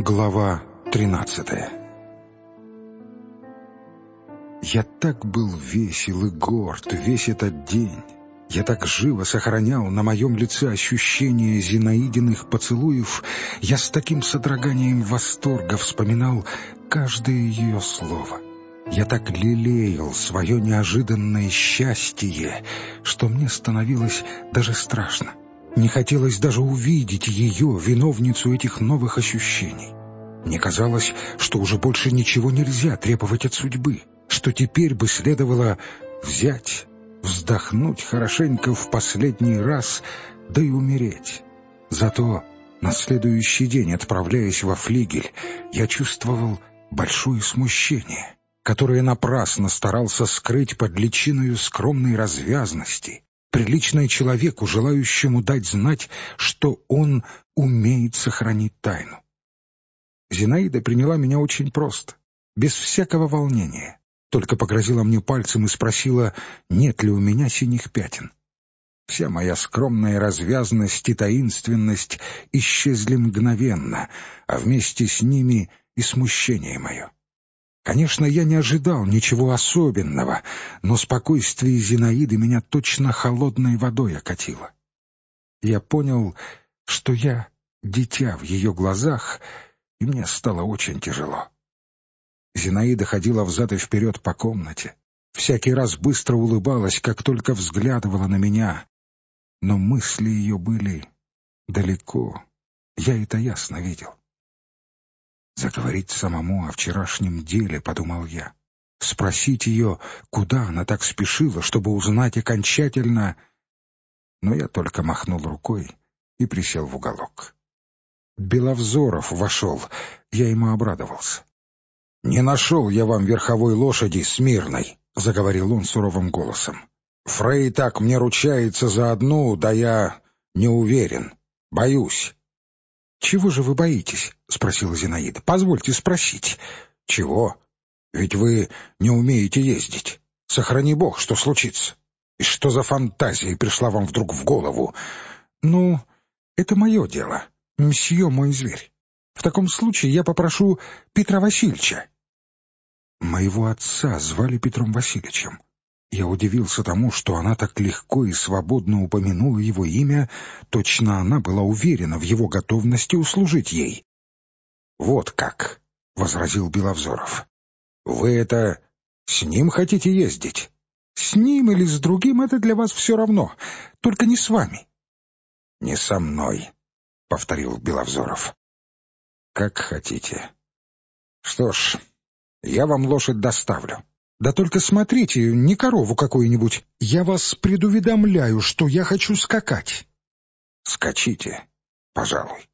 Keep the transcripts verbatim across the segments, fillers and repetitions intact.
Глава тринадцатая. Я так был весел и горд весь этот день. Я так живо сохранял на моем лице ощущение Зинаидиных поцелуев. Я с таким содроганием восторга вспоминал каждое ее слово. Я так лелеял свое неожиданное счастье, что мне становилось даже страшно. Не хотелось даже увидеть ее, виновницу этих новых ощущений. Мне казалось, что уже больше ничего нельзя требовать от судьбы, что теперь бы следовало взять, вздохнуть хорошенько в последний раз, да и умереть. Зато на следующий день, отправляясь во флигель, я чувствовал большое смущение, которое напрасно старался скрыть под личиною скромной развязности, приличное человеку, желающему дать знать, что он умеет сохранить тайну. Зинаида приняла меня очень просто, без всякого волнения, только погрозила мне пальцем и спросила, нет ли у меня синих пятен. Вся моя скромная развязность и таинственность исчезли мгновенно, а вместе с ними и смущение мое. Конечно, я не ожидал ничего особенного, но спокойствие Зинаиды меня точно холодной водой окатило. Я понял, что я дитя в ее глазах, и мне стало очень тяжело. Зинаида ходила взад и вперед по комнате, всякий раз быстро улыбалась, как только взглядывала на меня, но мысли ее были далеко, я это ясно видел. Заговорить самому о вчерашнем деле, подумал я. Спросить ее, куда она так спешила, чтобы узнать окончательно. Но я только махнул рукой и присел в уголок. Беловзоров вошел, я ему обрадовался. «Не нашел я вам верховой лошади смирной», — заговорил он суровым голосом. «Фрей так мне ручается за одну, да я не уверен, боюсь». «Чего же вы боитесь?» — спросила Зинаида. «Позвольте спросить». «Чего? Ведь вы не умеете ездить. Сохрани бог, что случится. И что за фантазия пришла вам вдруг в голову?» «Ну, это мое дело, мсье мой зверь. В таком случае я попрошу Петра Васильевича». Моего отца звали Петром Васильевичем. Я удивился тому, что она так легко и свободно упомянула его имя, точно она была уверена в его готовности услужить ей. «Вот как», — возразил Беловзоров. «Вы это с ним хотите ездить? С ним или с другим — это для вас все равно, только не с вами». «Не со мной», — повторил Беловзоров. «Как хотите. Что ж, я вам лошадь доставлю. Да только смотрите, не корову какую-нибудь. Я вас предуведомляю, что я хочу скакать». «Скачите, пожалуй».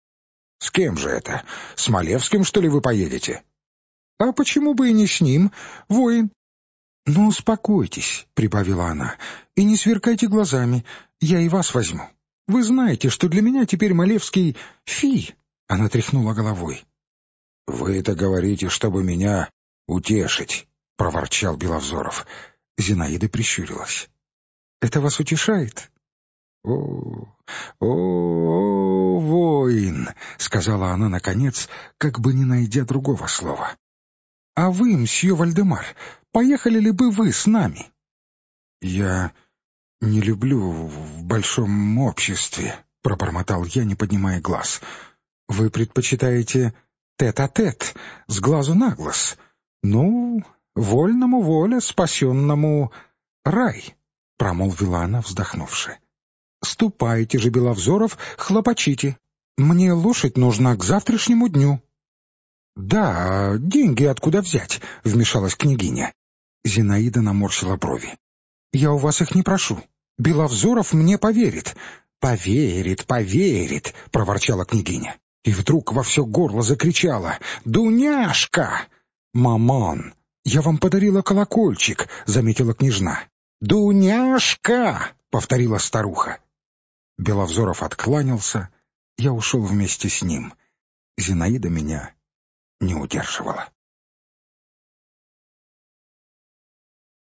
«С кем же это? С Малевским, что ли, вы поедете?» «А почему бы и не с ним, воин?» «Ну, успокойтесь», — прибавила она, — «и не сверкайте глазами, я и вас возьму. Вы знаете, что для меня теперь Малевский — фи». Она тряхнула головой. «Вы это говорите, чтобы меня утешить», — проворчал Беловзоров. Зинаида прищурилась. «Это вас утешает?» «О, о, о, воин», — сказала она наконец, как бы не найдя другого слова. «А вы, мсье Вальдемар, поехали ли бы вы с нами?» «Я не люблю в большом обществе», — пробормотал я, не поднимая глаз. «Вы предпочитаете тет-а-тет, с глазу на глаз? Ну, вольному воля, спасенному рай», — промолвила она, вздохнувши. «Ступайте же, Беловзоров, хлопочите. Мне лошадь нужна к завтрашнему дню». «Да, деньги откуда взять?» — вмешалась княгиня. Зинаида наморщила брови. «Я у вас их не прошу. Беловзоров мне поверит». «Поверит, поверит», — проворчала княгиня. И вдруг во все горло закричала: «Дуняшка!» «Маман, я вам подарила колокольчик», — заметила княжна. «Дуняшка!» — повторила старуха. Беловзоров откланялся, я ушел вместе с ним. Зинаида меня не удерживала.